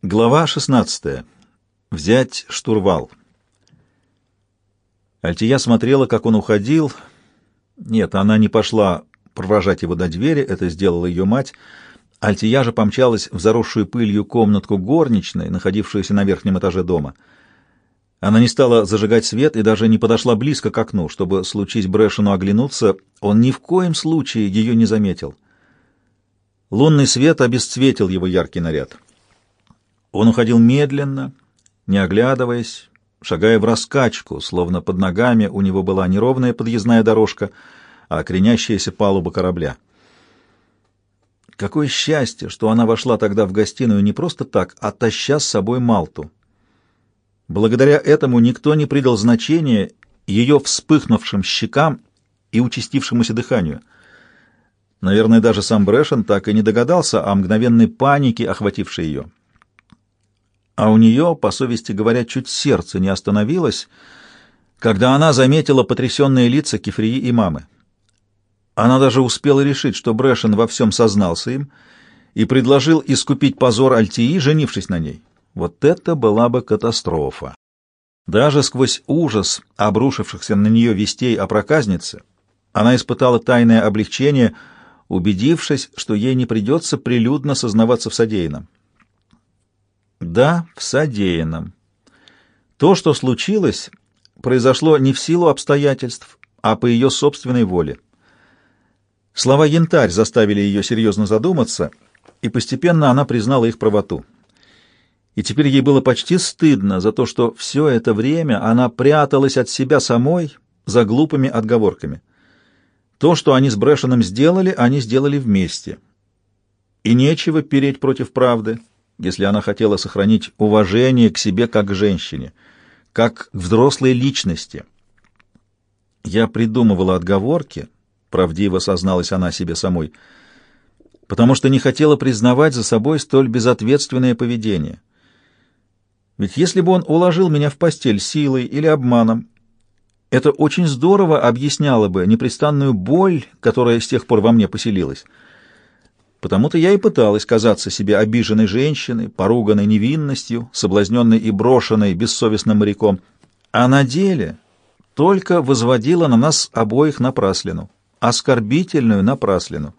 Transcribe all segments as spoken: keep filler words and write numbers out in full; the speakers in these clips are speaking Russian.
Глава шестнадцатая. Взять штурвал. Альтия смотрела, как он уходил. Нет, она не пошла провожать его до двери, это сделала ее мать. Альтия же помчалась в заросшую пылью комнатку горничной, находившуюся на верхнем этаже дома. Она не стала зажигать свет и даже не подошла близко к окну, чтобы, случись Брэшену оглянуться, он ни в коем случае ее не заметил. Лунный свет обесцветил его яркий наряд. Он уходил медленно, не оглядываясь, шагая в раскачку, словно под ногами у него была не ровная подъездная дорожка, а кренящаяся палуба корабля. Какое счастье, что она вошла тогда в гостиную не просто так, а таща с собой Малту. Благодаря этому никто не придал значения ее вспыхнувшим щекам и участившемуся дыханию. Наверное, даже сам Брэшен так и не догадался о мгновенной панике, охватившей ее. А у нее, по совести говоря, чуть сердце не остановилось, когда она заметила потрясенные лица Кефрии и мамы. Она даже успела решить, что Брэшен во всем сознался им и предложил искупить позор Альтии, женившись на ней. Вот это была бы катастрофа. Даже сквозь ужас обрушившихся на нее вестей о проказнице, она испытала тайное облегчение, убедившись, что ей не придется прилюдно сознаваться в содеянном. Да, в содеянном. То, что случилось, произошло не в силу обстоятельств, а по ее собственной воле. Слова «янтарь» заставили ее серьезно задуматься, и постепенно она признала их правоту. И теперь ей было почти стыдно за то, что все это время она пряталась от себя самой за глупыми отговорками. То, что они с Брэшеном сделали, они сделали вместе. И нечего переть против правды, если она хотела сохранить уважение к себе как к женщине, как к взрослой личности. Я придумывала отговорки, правдиво созналась она себе самой, потому что не хотела признавать за собой столь безответственное поведение. Ведь если бы он уложил меня в постель силой или обманом, это очень здорово объясняло бы непрестанную боль, которая с тех пор во мне поселилась. Потому-то я и пыталась казаться себе обиженной женщиной, поруганной невинностью, соблазненной и брошенной бессовестным моряком, а на деле только возводила на нас обоих напраслину, оскорбительную напраслину.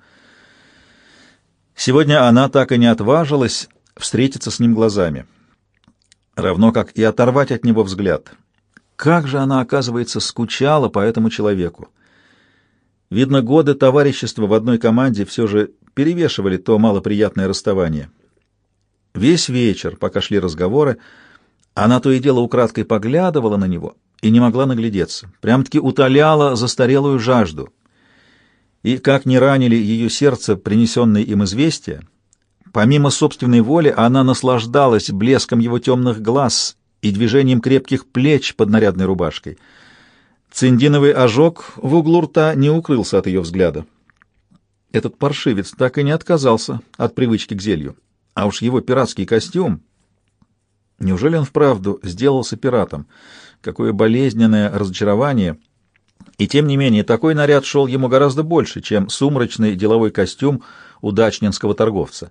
Сегодня она так и не отважилась встретиться с ним глазами, равно как и оторвать от него взгляд. Как же она, оказывается, скучала по этому человеку. Видно, годы товарищества в одной команде все же перевешивали то малоприятное расставание. Весь вечер, пока шли разговоры, она то и дело украдкой поглядывала на него и не могла наглядеться, прям-таки утоляла застарелую жажду. И как не ранили ее сердце принесенные им известия, помимо собственной воли она наслаждалась блеском его темных глаз и движением крепких плеч под нарядной рубашкой. Циндиновый ожог в углу рта не укрылся от ее взгляда. Этот паршивец так и не отказался от привычки к зелью. А уж его пиратский костюм... Неужели он вправду сделался пиратом? Какое болезненное разочарование! И тем не менее, такой наряд шел ему гораздо больше, чем сумрачный деловой костюм удачнинского торговца.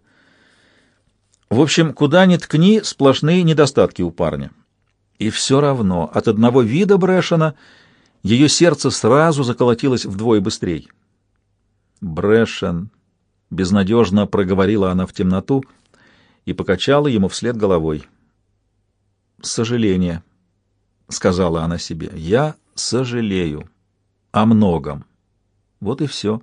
В общем, куда ни ткни, сплошные недостатки у парня. И все равно от одного вида Брэшена ее сердце сразу заколотилось вдвое быстрее. «Брэшен», — безнадежно проговорила она в темноту и покачала ему вслед головой. «Сожаление», — сказала она себе, — «я сожалею о многом». Вот и все.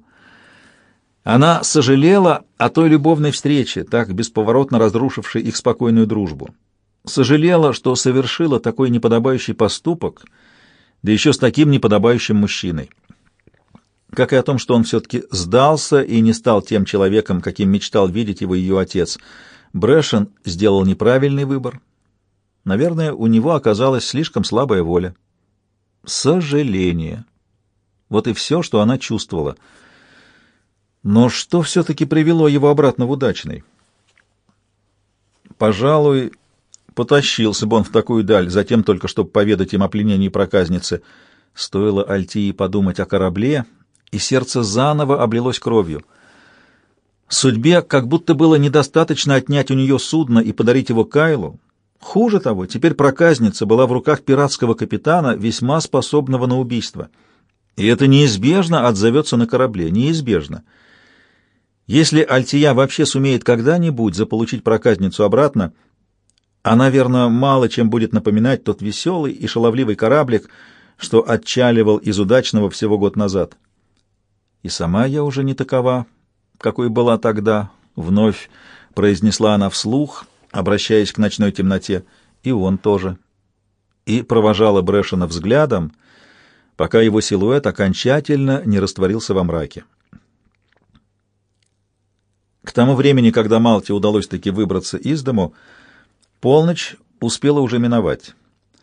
Она сожалела о той любовной встрече, так бесповоротно разрушившей их спокойную дружбу. Сожалела, что совершила такой неподобающий поступок, да еще с таким неподобающим мужчиной. Как и о том, что он все-таки сдался и не стал тем человеком, каким мечтал видеть его ее отец. Брэшен сделал неправильный выбор. Наверное, у него оказалась слишком слабая воля. Сожаление. Вот и все, что она чувствовала. Но что все-таки привело его обратно в удачный? Пожалуй, потащился бы он в такую даль, затем только чтобы поведать им о пленении проказницы. Стоило Альтии подумать о корабле, и сердце заново облилось кровью. Судьбе как будто было недостаточно отнять у нее судно и подарить его Кайлу. Хуже того, теперь проказница была в руках пиратского капитана, весьма способного на убийство. И это неизбежно отзовется на корабле, неизбежно. Если Альтия вообще сумеет когда-нибудь заполучить проказницу обратно, она, верно, мало чем будет напоминать тот веселый и шаловливый кораблик, что отчаливал из удачного всего год назад. И сама я уже не такова, какой была тогда, — вновь произнесла она вслух, обращаясь к ночной темноте, — и он тоже. И провожала Брэшена взглядом, пока его силуэт окончательно не растворился во мраке. К тому времени, когда Малте удалось таки выбраться из дому, полночь успела уже миновать.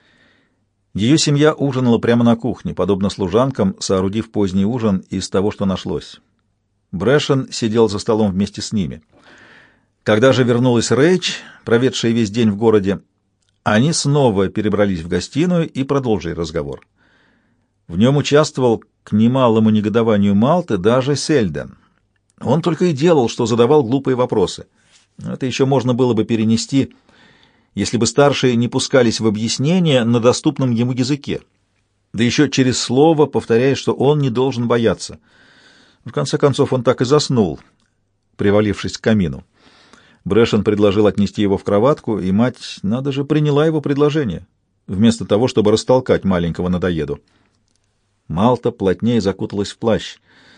Ее семья ужинала прямо на кухне, подобно служанкам, соорудив поздний ужин из того, что нашлось. Брэшен сидел за столом вместе с ними. Когда же вернулась Рэйч, проведшая весь день в городе, они снова перебрались в гостиную и продолжили разговор. В нем участвовал, к немалому негодованию Малты, даже Сельден. Он только и делал, что задавал глупые вопросы. Это еще можно было бы перенести, если бы старшие не пускались в объяснения на доступном ему языке, да еще через слово повторяя, что он не должен бояться. В конце концов, он так и заснул, привалившись к камину. Брэшен предложил отнести его в кроватку, и мать, надо же, приняла его предложение, вместо того, чтобы растолкать маленького надоеду. Малта плотнее закуталась в плащ.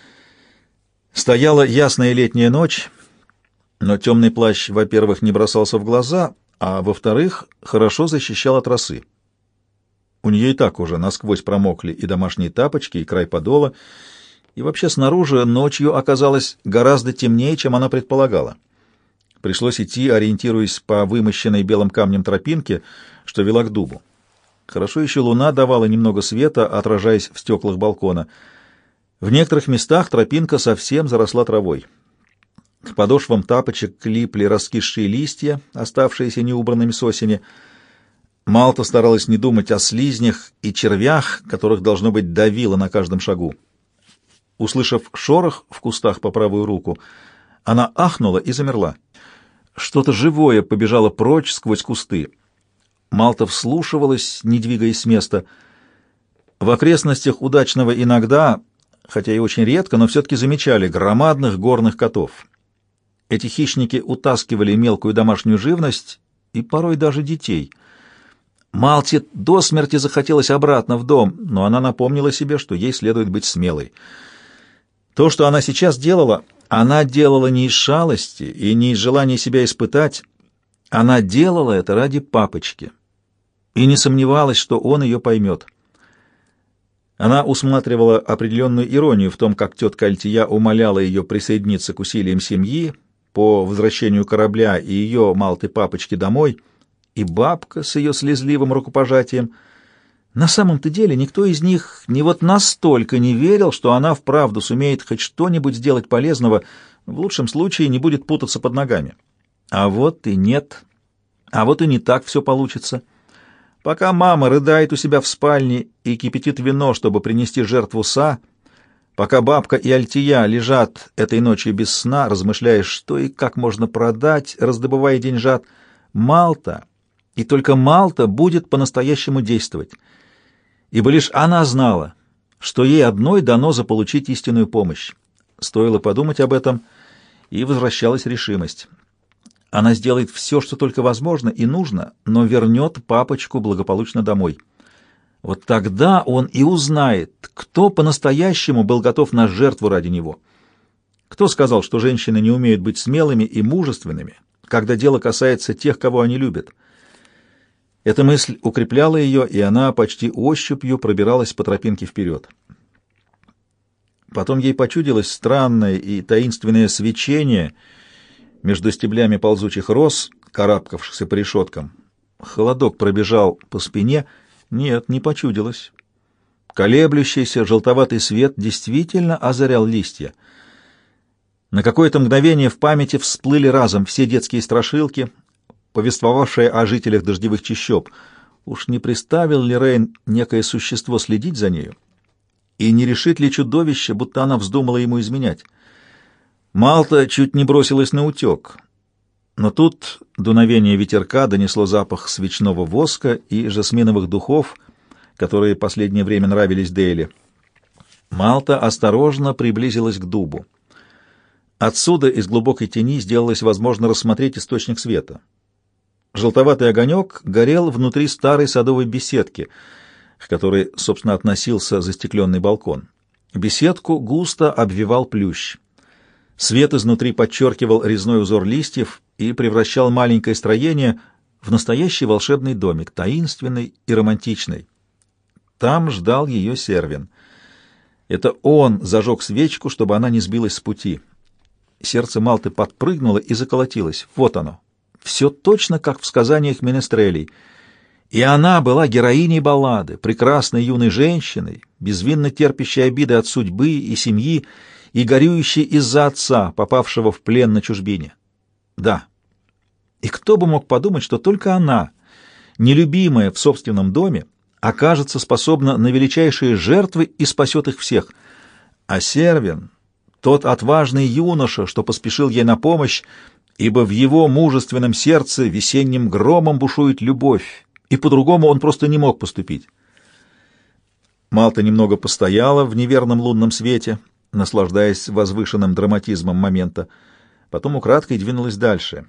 Стояла ясная летняя ночь, но темный плащ, во-первых, не бросался в глаза, а, во-вторых, хорошо защищал от росы. У нее и так уже насквозь промокли и домашние тапочки, и край подола, и вообще снаружи ночью оказалось гораздо темнее, чем она предполагала. Пришлось идти, ориентируясь по вымощенной белым камнем тропинке, что вела к дубу. Хорошо еще луна давала немного света, отражаясь в стеклах балкона. В некоторых местах тропинка совсем заросла травой. К подошвам тапочек липли раскисшие листья, оставшиеся неубранными с осени. Малта старалась не думать о слизнях и червях, которых, должно быть, давило на каждом шагу. Услышав шорох в кустах по правую руку, она ахнула и замерла. Что-то живое побежало прочь сквозь кусты. Малта вслушивалась, не двигаясь с места. В окрестностях удачного иногда, хотя и очень редко, но все-таки замечали громадных горных котов. Эти хищники утаскивали мелкую домашнюю живность и порой даже детей. Малте до смерти захотелось обратно в дом, но она напомнила себе, что ей следует быть смелой. То, что она сейчас делала, она делала не из шалости и не из желания себя испытать. Она делала это ради папочки и не сомневалась, что он ее поймет. Она усматривала определенную иронию в том, как тетка Альтия умоляла ее присоединиться к усилиям семьи по возвращению корабля и ее, Малты, папочки домой, и бабка с ее слезливым рукопожатием. На самом-то деле никто из них не вот настолько не верил, что она вправду сумеет хоть что-нибудь сделать полезного, в лучшем случае не будет путаться под ногами. А вот и нет. А вот и не так все получится. Пока мама рыдает у себя в спальне и кипятит вино, чтобы принести жертву Са, пока бабка и Альтия лежат этой ночью без сна, размышляя, что и как можно продать, раздобывая деньжат, Малта, и только Малта будет по-настоящему действовать. Ибо лишь она знала, что ей одной дано заполучить истинную помощь. Стоило подумать об этом, и возвращалась решимость. Она сделает все, что только возможно и нужно, но вернет папочку благополучно домой. Вот тогда он и узнает, кто по-настоящему был готов на жертву ради него. Кто сказал, что женщины не умеют быть смелыми и мужественными, когда дело касается тех, кого они любят? Эта мысль укрепляла ее, и она почти ощупью пробиралась по тропинке вперед. Потом ей почудилось странное и таинственное свечение между стеблями ползучих роз, карабкавшихся по решеткам. Холодок пробежал по спине. Нет, не почудилось. Колеблющийся желтоватый свет действительно озарял листья. На какое-то мгновение в памяти всплыли разом все детские страшилки, повествовавшие о жителях дождевых чащоб. Уж не приставил ли Рейн некое существо следить за нею? И не решит ли чудовище, будто она вздумала ему изменять? Малта чуть не бросилась на утек, но тут дуновение ветерка донесло запах свечного воска и жасминовых духов, которые последнее время нравились Дейли. Малта осторожно приблизилась к дубу. Отсюда, из глубокой тени, сделалось возможно рассмотреть источник света. Желтоватый огонек горел внутри старой садовой беседки, к которой, собственно, относился застекленный балкон. Беседку густо обвивал плющ. Свет изнутри подчеркивал резной узор листьев и превращал маленькое строение в настоящий волшебный домик, таинственный и романтичный. Там ждал ее Сервин. Это он зажег свечку, чтобы она не сбилась с пути. Сердце Малты подпрыгнуло и заколотилось. Вот оно. Все точно, как в сказаниях Менестрелей. И она была героиней баллады, прекрасной юной женщиной, безвинно терпящей обиды от судьбы и семьи, и горюющей из-за отца, попавшего в плен на чужбине. Да. И кто бы мог подумать, что только она, нелюбимая в собственном доме, окажется способна на величайшие жертвы и спасет их всех. А Сервин, тот отважный юноша, что поспешил ей на помощь, ибо в его мужественном сердце весенним громом бушует любовь, и по-другому он просто не мог поступить. Малта немного постояла в неверном лунном свете, наслаждаясь возвышенным драматизмом момента, потом украдкой двинулась дальше.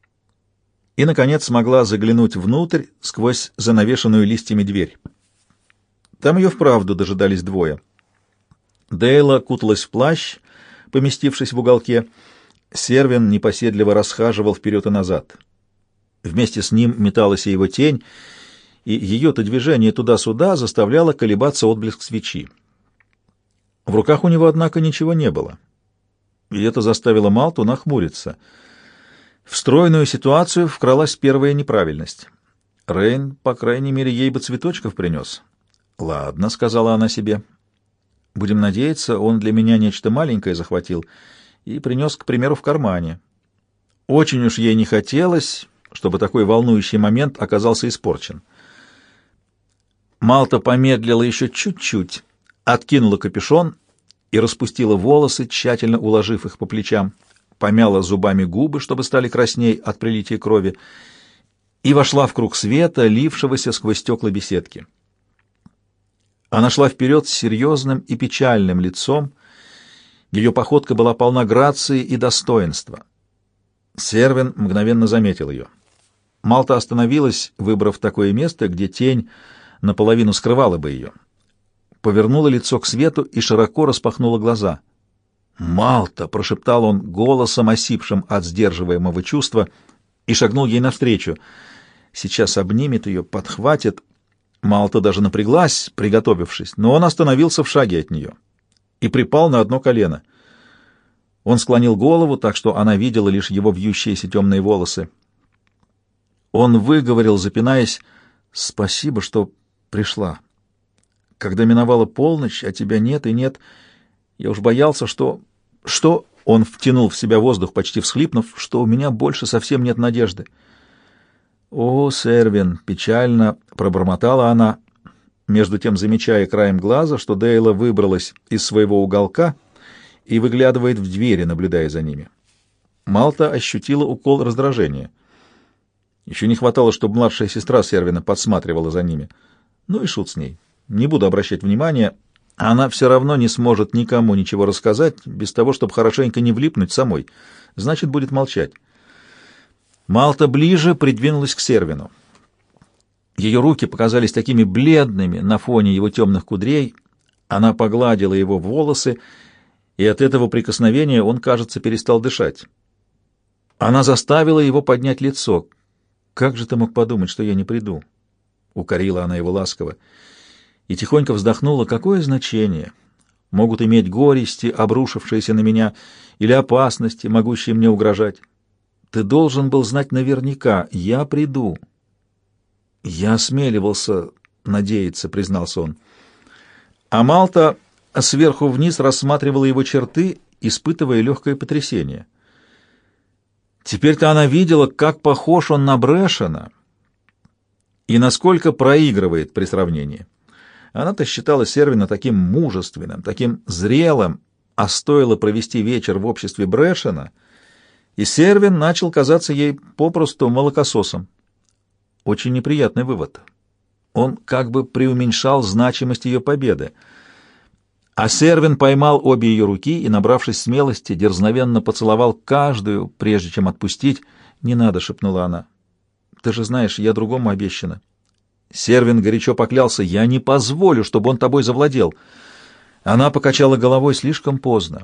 И, наконец, смогла заглянуть внутрь сквозь занавешенную листьями дверь. Там ее вправду дожидались двое. Дейла куталась в плащ, поместившись в уголке. Сервин непоседливо расхаживал вперед и назад. Вместе с ним металась и его тень, и ее-то движение туда-сюда заставляло колебаться отблеск свечи. В руках у него, однако, ничего не было, и это заставило Малту нахмуриться. В стройную ситуацию вкралась первая неправильность. Рейн, по крайней мере, ей бы цветочков принес. «Ладно», — сказала она себе, — «будем надеяться, он для меня нечто маленькое захватил и принес, к примеру, в кармане». Очень уж ей не хотелось, чтобы такой волнующий момент оказался испорчен. Малта помедлила еще чуть-чуть, откинула капюшон и распустила волосы, тщательно уложив их по плечам, помяла зубами губы, чтобы стали красней от прилития крови, и вошла в круг света, лившегося сквозь стекла беседки. Она шла вперед с серьезным и печальным лицом, ее походка была полна грации и достоинства. Сервин мгновенно заметил ее. Малта остановилась, выбрав такое место, где тень наполовину скрывала бы ее. Повернула лицо к свету и широко распахнула глаза. «Малта!» — прошептал он голосом, осипшим от сдерживаемого чувства, и шагнул ей навстречу. Сейчас обнимет ее, подхватит. Малта даже напряглась, приготовившись, но он остановился в шаге от нее и припал на одно колено. Он склонил голову, так что она видела лишь его вьющиеся темные волосы. Он выговорил, запинаясь: «Спасибо, что пришла. Когда миновала полночь, а тебя нет и нет, я уж боялся, что... что...» Он втянул в себя воздух, почти всхлипнув, что у меня больше совсем нет надежды. «О, Сервин!» — печально пробормотала она, между тем замечая краем глаза, что Дейла выбралась из своего уголка и выглядывает в двери, наблюдая за ними. Малта ощутила укол раздражения. Еще не хватало, чтобы младшая сестра Сервина подсматривала за ними. Ну и шут с ней. Не буду обращать внимания. Она все равно не сможет никому ничего рассказать, без того, чтобы хорошенько не влипнуть самой. Значит, будет молчать. Малта ближе придвинулась к Сервину. Ее руки показались такими бледными на фоне его темных кудрей. Она погладила его волосы, и от этого прикосновения он, кажется, перестал дышать. Она заставила его поднять лицо. «Как же ты мог подумать, что я не приду?» — укорила она его ласково. И тихонько вздохнула: «Какое значение могут иметь горести, обрушившиеся на меня, или опасности, могущие мне угрожать? Ты должен был знать наверняка. Я приду». «Я осмеливался надеяться», — признался он. А Малта сверху вниз рассматривала его черты, испытывая легкое потрясение. Теперь-то она видела, как похож он на Брэшена и насколько проигрывает при сравнении. Она-то считала Сервина таким мужественным, таким зрелым, А стоило провести вечер в обществе Брэшена, и Сервин начал казаться ей попросту молокососом. Очень неприятный вывод. Он как бы преуменьшал значимость ее победы. А Сервин поймал обе ее руки и, набравшись смелости, дерзновенно поцеловал каждую, прежде чем отпустить. «Не надо», — шепнула она. «Ты же знаешь, я другому обещана». Сервин горячо поклялся: «Я не позволю, чтобы он тобой завладел». Она покачала головой слишком поздно.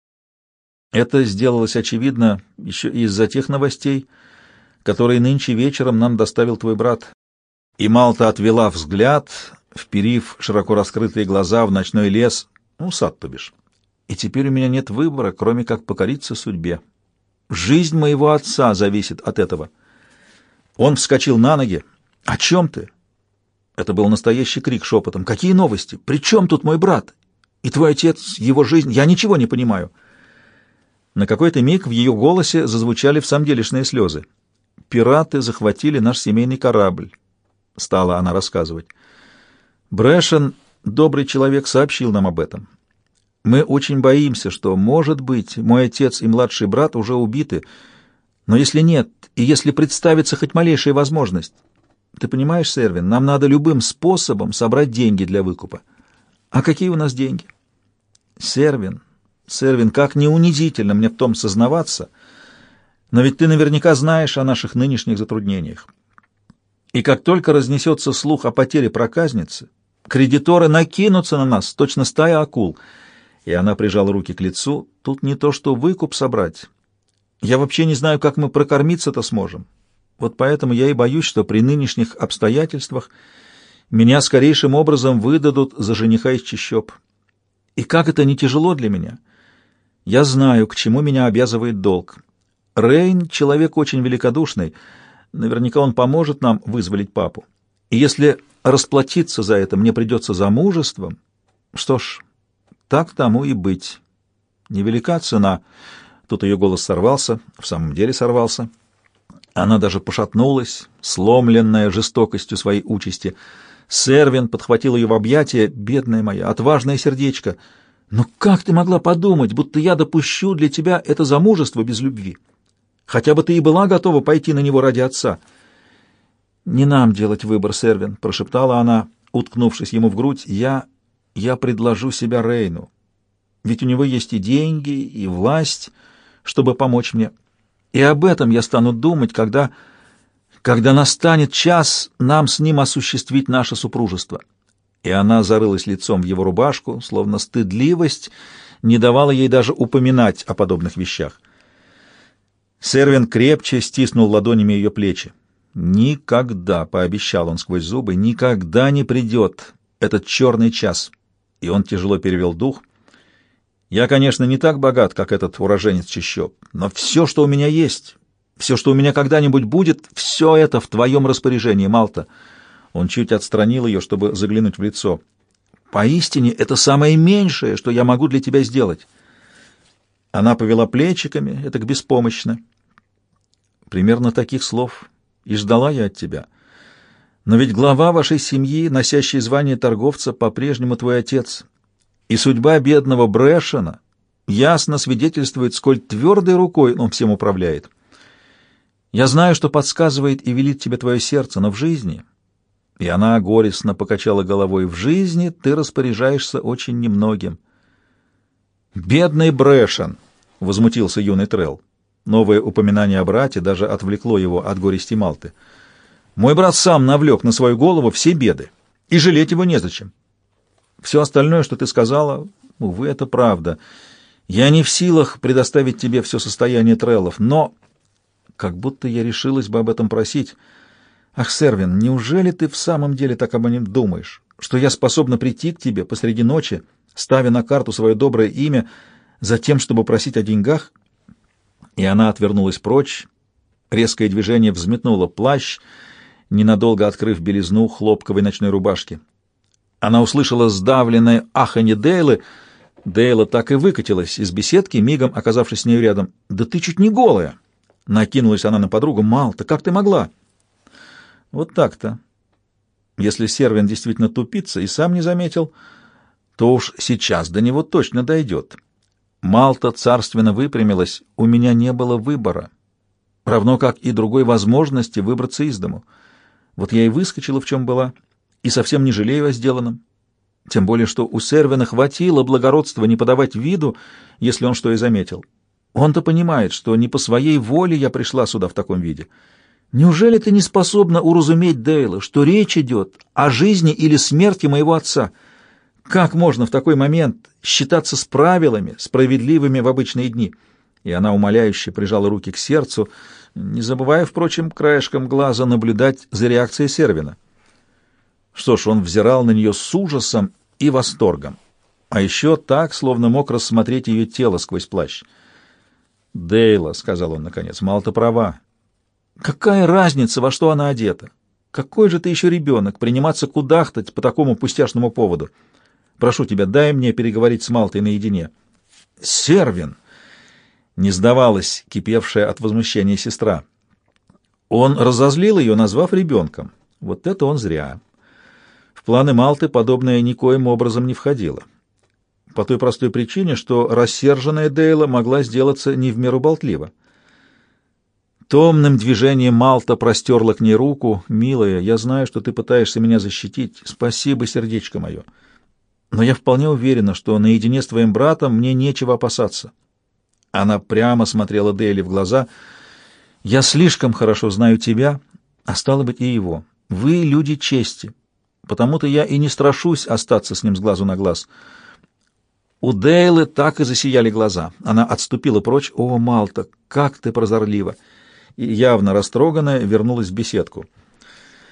Это сделалось очевидно еще и из-за тех новостей, которые нынче вечером нам доставил твой брат. И Малта отвела взгляд, вперив широко раскрытые глаза в ночной лес, ну, сад, то бишь. И теперь у меня нет выбора, кроме как покориться судьбе. Жизнь моего отца зависит от этого. Он вскочил на ноги. «О чем ты?» Это был настоящий крик шепотом. «Какие новости? При чем тут мой брат? И твой отец, его жизнь? Я ничего не понимаю». На какой-то миг в ее голосе зазвучали всамделишные слезы. «Пираты захватили наш семейный корабль», — стала она рассказывать. «Брэшен, добрый человек, сообщил нам об этом. Мы очень боимся, что, может быть, мой отец и младший брат уже убиты, но если нет, и если представится хоть малейшая возможность, ты понимаешь, Сервин, нам надо любым способом собрать деньги для выкупа. А какие у нас деньги?» «Сервин, Сервин, как не унизительно мне в том сознаваться, но ведь ты наверняка знаешь о наших нынешних затруднениях. И как только разнесется слух о потере проказницы, кредиторы накинутся на нас, точно стая акул». И она прижала руки к лицу. «Тут не то что выкуп собрать. Я вообще не знаю, как мы прокормиться-то сможем. Вот поэтому я и боюсь, что при нынешних обстоятельствах меня скорейшим образом выдадут за жениха из чащоб. И как это не тяжело для меня. Я знаю, к чему меня обязывает долг. Рейн — человек очень великодушный. Наверняка он поможет нам вызволить папу. И если расплатиться за это мне придется замужеством, что ж, так тому и быть. Невелика цена». Тут ее голос сорвался, в самом деле сорвался. Она даже пошатнулась, сломленная жестокостью своей участи. Сервин подхватил ее в объятия. «Бедная моя, отважное сердечко! Но как ты могла подумать, будто я допущу для тебя это замужество без любви? Хотя бы ты и была готова пойти на него ради отца». «Не нам делать выбор, Сервин», — прошептала она, уткнувшись ему в грудь. «Я... я предложу себя Рейну. Ведь у него есть и деньги, и власть, чтобы помочь мне. И об этом я стану думать, когда... когда настанет час нам с ним осуществить наше супружество». И она зарылась лицом в его рубашку, словно стыдливость не давала ей даже упоминать о подобных вещах. Сервин крепче стиснул ладонями ее плечи. «Никогда», — пообещал он сквозь зубы, — «никогда не придет этот черный час». И он тяжело перевел дух. «Я, конечно, не так богат, как этот уроженец чащоб, но все, что у меня есть, все, что у меня когда-нибудь будет, все это в твоем распоряжении, Малта». Он чуть отстранил ее, чтобы заглянуть в лицо. «Поистине, это самое меньшее, что я могу для тебя сделать». Она повела плечиками, это беспомощно. «Примерно таких слов и ждала я от тебя. Но ведь глава вашей семьи, носящий звание торговца, по-прежнему твой отец. И судьба бедного Брэшена ясно свидетельствует, сколь твердой рукой он всем управляет. Я знаю, что подсказывает и велит тебе твое сердце, но в жизни...» И она горестно покачала головой. «В жизни ты распоряжаешься очень немногим». «Бедный Брэшен!» — возмутился юный Трелл. Новое упоминание о брате даже отвлекло его от горести Малты. «Мой брат сам навлек на свою голову все беды, и жалеть его незачем. Все остальное, что ты сказала, увы, это правда. Я не в силах предоставить тебе все состояние Треллов, но как будто я решилась бы об этом просить. Ах, Сервин, неужели ты в самом деле так обо нем думаешь, что я способна прийти к тебе посреди ночи, ставя на карту свое доброе имя, за тем, чтобы просить о деньгах?» И она отвернулась прочь. Резкое движение взметнуло плащ, ненадолго открыв белизну хлопковой ночной рубашки. Она услышала сдавленное аханье Дейлы. Дейла так и выкатилась из беседки, мигом оказавшись с нею рядом. «Да ты чуть не голая!» Накинулась она на подругу. «Малта, как ты могла?» Вот так-то. Если Сервин действительно тупица и сам не заметил, то уж сейчас до него точно дойдет. Малта царственно выпрямилась. У меня не было выбора, равно как и другой возможности выбраться из дому. Вот я и выскочила, в чем была, и совсем не жалею о сделанном. Тем более, что у Сервина хватило благородства не подавать виду, если он что и заметил. Он-то понимает, что не по своей воле я пришла сюда в таком виде. Неужели ты не способна уразуметь, Дейла, что речь идет о жизни или смерти моего отца? Как можно в такой момент считаться с правилами, справедливыми в обычные дни?» И она умоляюще прижала руки к сердцу, не забывая, впрочем, краешком глаза наблюдать за реакцией Сервина. Что ж, он взирал на нее с ужасом и восторгом, а еще так, словно мог рассмотреть ее тело сквозь плащ. «Дейла», — сказал он наконец, — «Малта права. Какая разница, во что она одета? Какой же ты еще ребенок, приниматься кудахтать по такому пустяшному поводу? Прошу тебя, дай мне переговорить с Малтой наедине». «Сервин!» — не сдавалась кипевшая от возмущения сестра. Он разозлил ее, назвав ребенком. Вот это он зря. В планы Малты подобное никоим образом не входило. По той простой причине, что рассерженная Дейла могла сделаться не в меру болтлива. Томным движением Малта простерла к ней руку. «Милая, я знаю, что ты пытаешься меня защитить. Спасибо, сердечко мое. Но я вполне уверена, что наедине с твоим братом мне нечего опасаться». Она прямо смотрела Дейли в глаза. «Я слишком хорошо знаю тебя, а стало быть и его. Вы люди чести, потому-то я и не страшусь остаться с ним с глазу на глаз». У Дейлы так и засияли глаза. Она отступила прочь. «О, Малта, как ты прозорлива!» И, явно растроганная, вернулась в беседку.